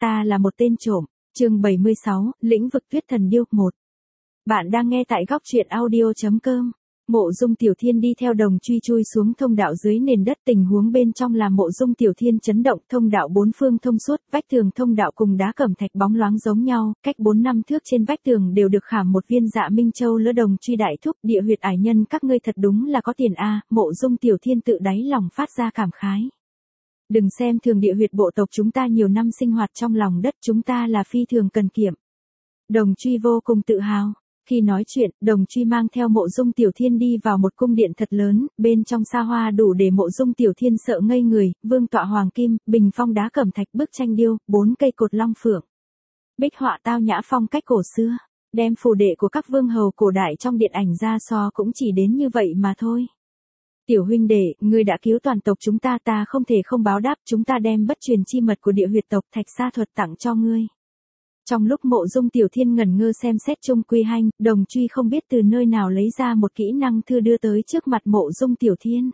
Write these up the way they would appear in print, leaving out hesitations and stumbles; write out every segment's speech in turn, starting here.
ta là một tên trộm. Chương 76, Lĩnh vực Tuyết Thần Điêu 1. Bạn đang nghe tại góc truyện audio.com. Mộ Dung Tiểu Thiên đi theo Đồng Truy chui xuống thông đạo dưới nền đất, tình huống bên trong làm Mộ Dung Tiểu Thiên chấn động, thông đạo bốn phương thông suốt, vách tường thông đạo cùng đá cẩm thạch bóng loáng giống nhau, cách 4-5 thước trên vách tường đều được khảm một viên Dạ Minh Châu. Lỡ Đồng Truy đại thúc, địa huyệt ải nhân các ngươi thật đúng là có tiền a. Mộ Dung Tiểu Thiên tự đáy lòng phát ra cảm khái. Đừng xem thường địa huyệt bộ tộc chúng ta nhiều năm sinh hoạt trong lòng đất, chúng ta là phi thường cần kiệm. Đồng Truy vô cùng tự hào. Khi nói chuyện, Đồng Truy mang theo Mộ Dung Tiểu Thiên đi vào một cung điện thật lớn, bên trong xa hoa đủ để Mộ Dung Tiểu Thiên sợ ngây người, vương tọa hoàng kim, bình phong đá cẩm thạch, bức tranh điêu, 4 cây cột long phượng. Bích họa tao nhã phong cách cổ xưa, đem phù đệ của các vương hầu cổ đại trong điện ảnh ra so cũng chỉ đến như vậy mà thôi. Tiểu huynh đệ, ngươi đã cứu toàn tộc chúng ta, ta không thể không báo đáp, chúng ta đem bất truyền chi mật của địa huyệt tộc Thạch Sa thuật tặng cho ngươi. Trong lúc Mộ Dung Tiểu Thiên ngẩn ngơ xem xét chung quy hanh, Đồng Truy không biết từ nơi nào lấy ra một kỹ năng thư đưa tới trước mặt Mộ Dung Tiểu Thiên.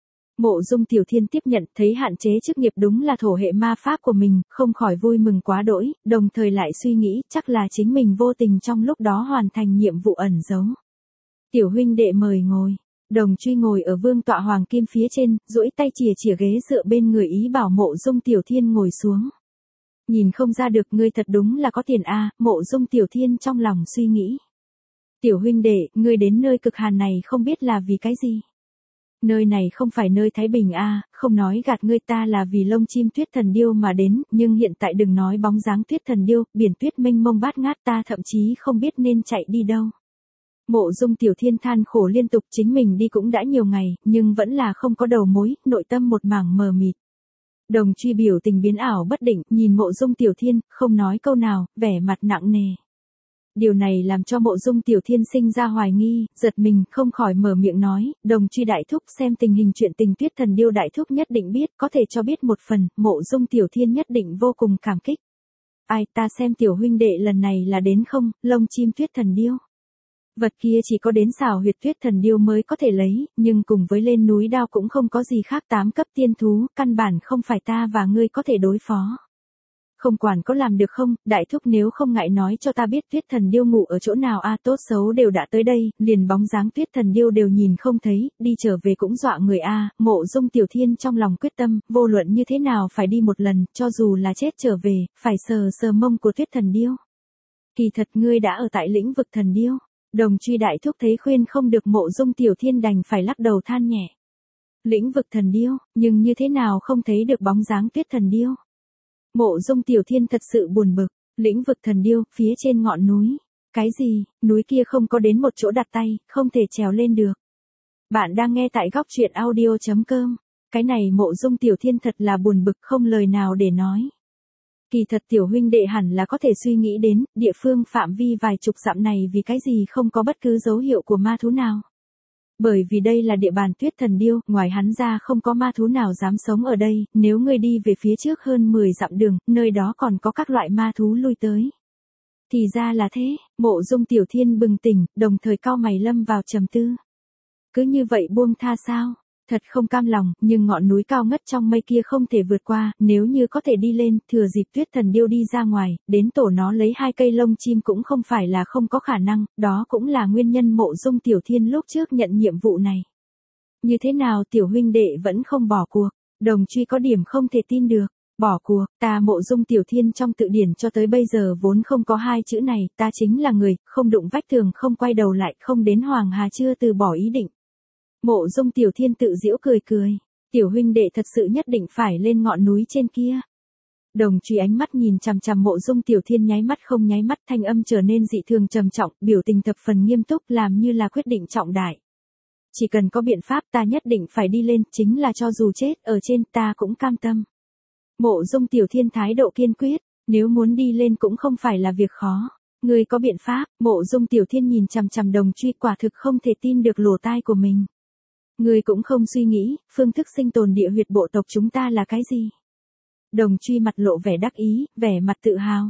Mộ Dung Tiểu Thiên tiếp nhận, thấy hạn chế chức nghiệp đúng là thổ hệ ma pháp của mình, không khỏi vui mừng quá đỗi, đồng thời lại suy nghĩ chắc là chính mình vô tình trong lúc đó hoàn thành nhiệm vụ ẩn giấu. Tiểu huynh đệ mời ngồi. Đồng Truy ngồi ở vương tọa hoàng kim phía trên, duỗi tay chìa ghế dựa bên người, ý bảo Mộ Dung Tiểu Thiên ngồi xuống. Nhìn không ra được, ngươi thật đúng là có tiền a. Mộ Dung Tiểu Thiên trong lòng suy nghĩ. Tiểu huynh đệ, ngươi đến nơi cực hàn này không biết là vì cái gì? Nơi này không phải nơi Thái Bình a, không nói gạt ngươi, ta là vì lông chim Tuyết Thần Điêu mà đến, nhưng hiện tại đừng nói bóng dáng Tuyết Thần Điêu, biển tuyết mênh mông bát ngát, ta thậm chí không biết nên chạy đi đâu. Mộ Dung Tiểu Thiên than khổ liên tục, chính mình đi cũng đã nhiều ngày, nhưng vẫn là không có đầu mối, nội tâm một mảng mờ mịt. Đồng Truy biểu tình biến ảo bất định, nhìn Mộ Dung Tiểu Thiên, không nói câu nào, vẻ mặt nặng nề. Điều này làm cho Mộ Dung Tiểu Thiên sinh ra hoài nghi, giật mình, không khỏi mở miệng nói, Đồng Truy đại thúc, xem tình hình chuyện tình Tuyết Thần Điêu đại thúc nhất định biết, có thể cho biết một phần. Mộ Dung Tiểu Thiên nhất định vô cùng cảm kích. Ai, ta xem tiểu huynh đệ lần này là đến không, lông chim Tuyết Thần Điêu. Vật kia chỉ có đến xảo huyệt Tuyết Thần Điêu mới có thể lấy, nhưng cùng với lên núi đao cũng không có gì khác, 8 cấp tiên thú, căn bản không phải ta và ngươi có thể đối phó. Không quản có làm được không, đại thúc nếu không ngại nói cho ta biết Tuyết Thần Điêu ngủ ở chỗ nào a. Tốt xấu đều đã tới đây, liền bóng dáng Tuyết Thần Điêu đều nhìn không thấy, đi trở về cũng dọa người a. Mộ Dung Tiểu Thiên trong lòng quyết tâm, vô luận như thế nào phải đi một lần, cho dù là chết trở về, phải sờ mông của Tuyết Thần Điêu. Kỳ thật ngươi đã ở tại lĩnh vực Thần Điêu. Đồng Truy đại thúc thấy khuyên không được, Mộ Dung Tiểu Thiên đành phải lắc đầu than nhẹ. Lĩnh vực Thần Điêu, nhưng như thế nào không thấy được bóng dáng Tuyết Thần Điêu. Mộ Dung Tiểu Thiên thật sự buồn bực. Lĩnh vực Thần Điêu, phía trên ngọn núi. Cái gì, núi kia không có đến một chỗ đặt tay, không thể trèo lên được. Bạn đang nghe tại góc truyện audio.com. Cái này Mộ Dung Tiểu Thiên thật là buồn bực, không lời nào để nói. Kỳ thật tiểu huynh đệ hẳn là có thể suy nghĩ đến, địa phương phạm vi vài chục dặm này vì cái gì không có bất cứ dấu hiệu của ma thú nào. Bởi vì đây là địa bàn Tuyết Thần Điêu, ngoài hắn ra không có ma thú nào dám sống ở đây, nếu ngươi đi về phía trước hơn 10 dặm đường, nơi đó còn có các loại ma thú lui tới. Thì ra là thế, Mộ Dung Tiểu Thiên bừng tỉnh, đồng thời cau mày lâm vào trầm tư. Cứ như vậy buông tha sao? Thật không cam lòng, nhưng ngọn núi cao ngất trong mây kia không thể vượt qua, nếu như có thể đi lên, thừa dịp Tuyết Thần Điêu đi ra ngoài, đến tổ nó lấy 2 cây lông chim cũng không phải là không có khả năng, đó cũng là nguyên nhân Mộ Dung Tiểu Thiên lúc trước nhận nhiệm vụ này. Như thế nào tiểu huynh đệ vẫn không bỏ cuộc? Đồng Truy có điểm không thể tin được. Bỏ cuộc, ta Mộ Dung Tiểu Thiên trong tự điển cho tới bây giờ vốn không có 2 chữ này, ta chính là người, không đụng vách tường, không quay đầu lại, không đến Hoàng Hà chưa từ bỏ ý định. Mộ Dung Tiểu Thiên tự giễu cười. Tiểu huynh đệ thật sự nhất định phải lên ngọn núi trên kia. Đồng Truy ánh mắt nhìn chằm chằm Mộ Dung Tiểu Thiên, nháy mắt không nháy mắt, thanh âm trở nên dị thường trầm trọng, biểu tình thập phần nghiêm túc, làm như là quyết định trọng đại. Chỉ cần có biện pháp ta nhất định phải đi lên, chính là cho dù chết ở trên ta cũng cam tâm. Mộ Dung Tiểu Thiên thái độ kiên quyết, nếu muốn đi lên cũng không phải là việc khó. Ngươi có biện pháp? Mộ Dung Tiểu Thiên nhìn chằm chằm Đồng Truy, quả thực không thể tin được lỗ tai của mình. Ngươi cũng không suy nghĩ, phương thức sinh tồn địa huyệt bộ tộc chúng ta là cái gì? Đồng Truy mặt lộ vẻ đắc ý, vẻ mặt tự hào.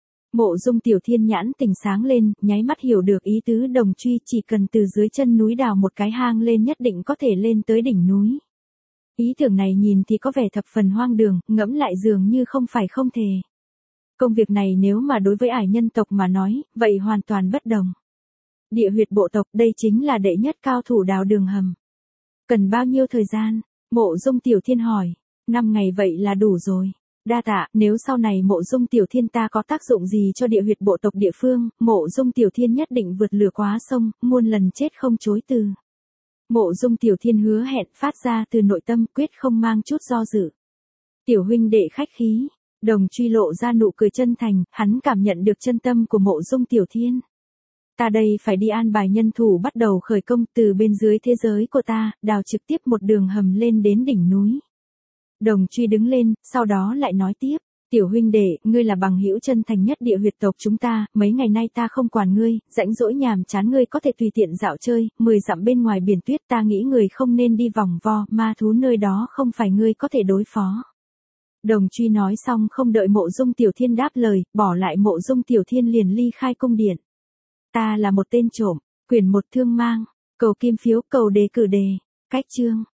Mộ Dung Tiểu Thiên nhãn tỉnh sáng lên, nháy mắt hiểu được ý tứ Đồng Truy, chỉ cần từ dưới chân núi đào một cái hang lên nhất định có thể lên tới đỉnh núi. Ý tưởng này nhìn thì có vẻ thập phần hoang đường, ngẫm lại dường như không phải không thể. Công việc này nếu mà đối với ải nhân tộc mà nói, vậy hoàn toàn bất đồng. Địa huyệt bộ tộc đây chính là đệ nhất cao thủ đào đường hầm. Cần bao nhiêu thời gian? Mộ Dung Tiểu Thiên hỏi. 5 ngày vậy là đủ rồi. Đa tạ, nếu sau này Mộ Dung Tiểu Thiên ta có tác dụng gì cho địa huyệt bộ tộc địa phương, Mộ Dung Tiểu Thiên nhất định vượt lửa quá sông, muôn lần chết không chối từ. Mộ Dung Tiểu Thiên hứa hẹn phát ra từ nội tâm, quyết không mang chút do dự. Tiểu huynh đệ khách khí. Đồng Truy lộ ra nụ cười chân thành, hắn cảm nhận được chân tâm của Mộ Dung Tiểu Thiên. Ta đây phải đi an bài nhân thủ bắt đầu khởi công từ bên dưới thế giới của ta, đào trực tiếp một đường hầm lên đến đỉnh núi. Đồng Truy đứng lên, sau đó lại nói tiếp. Tiểu huynh đệ, ngươi là bằng hữu chân thành nhất địa huyệt tộc chúng ta, mấy ngày nay ta không quản ngươi, rãnh rỗi nhàm chán ngươi có thể tùy tiện dạo chơi, 10 dặm bên ngoài biển tuyết ta nghĩ người không nên đi vòng vo, ma thú nơi đó không phải ngươi có thể đối phó. Đồng Truy nói xong không đợi Mộ Dung Tiểu Thiên đáp lời, bỏ lại Mộ Dung Tiểu Thiên liền ly khai cung điện. Ta là một tên trộm, quyển 1 thương mang, cầu kim phiếu, cầu đề cử đề, cách chương.